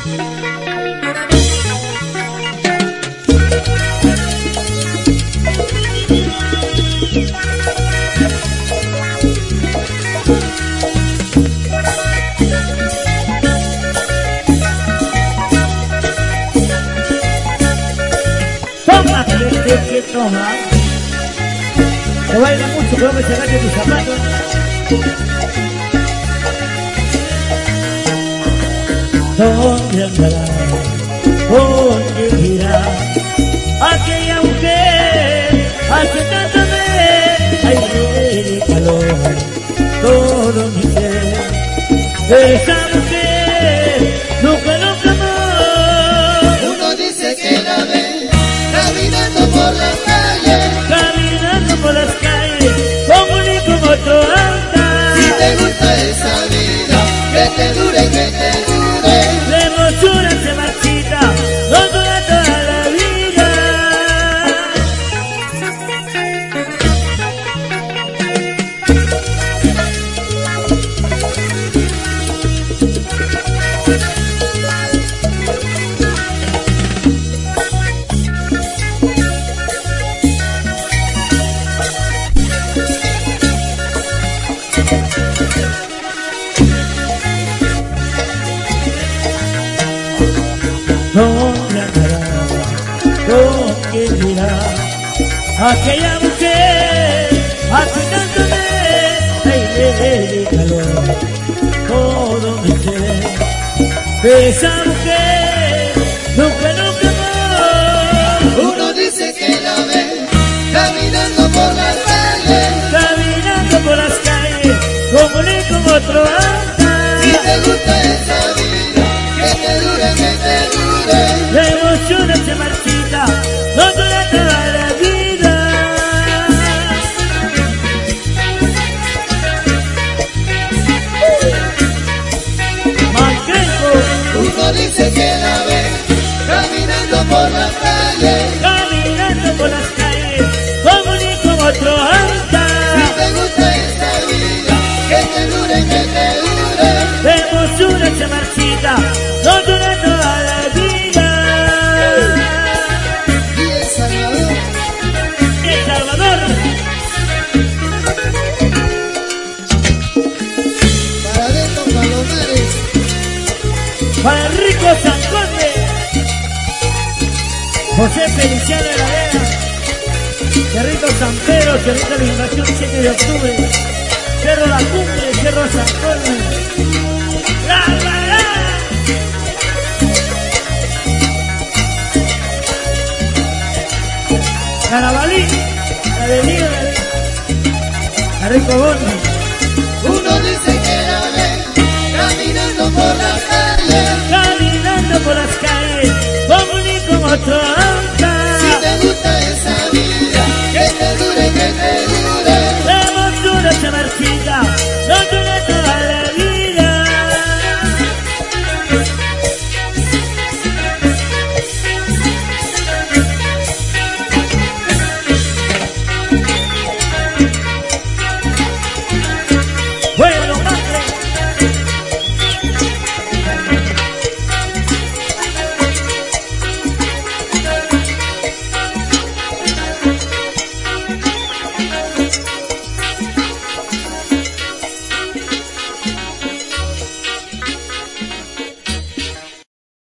Que toma, se baila mucho, pero me sacaste tus zapatos. ¿Dónde andará? ¿Dónde irá? Aquella mujer hace tanto de aire y calor, todo mi ser. Esa mujer nunca amó. Uno dice que la ve caminando por las calles, como ni como otro anda. Si te gusta esa vida, que te dure, que te dure. La hermosura se marchita, no dura toda la vida. ¿Dónde andará? ¿Dónde irá? Aquella mujer hace tanto de aire y calor, todo mi ser. Esa mujer nunca amó. Uno dice que la ve caminando por las calles, como ni como otro anda. Si te gusta esa vida, que te dure, que te dure. La emoción se marchita, no dura toda la vida. Malcrenco. Uno dice que la ve caminando por las calles, como ni como otro anda. Si te gusta esa vida, que te dure, que te dure. La emoción se marchita, no dura toda la vida. Y El Salvador, El Salvador. para Beto Palomares, Para Rico Sanconde, José Feliciano de la Vega, Cerrito San Pedro, Cerrito de la Invasión 7 de octubre, Cerro La Cumbre, Cerro Sanconde. ¡La! Carabalí, la de Liga, la Rico Bondi.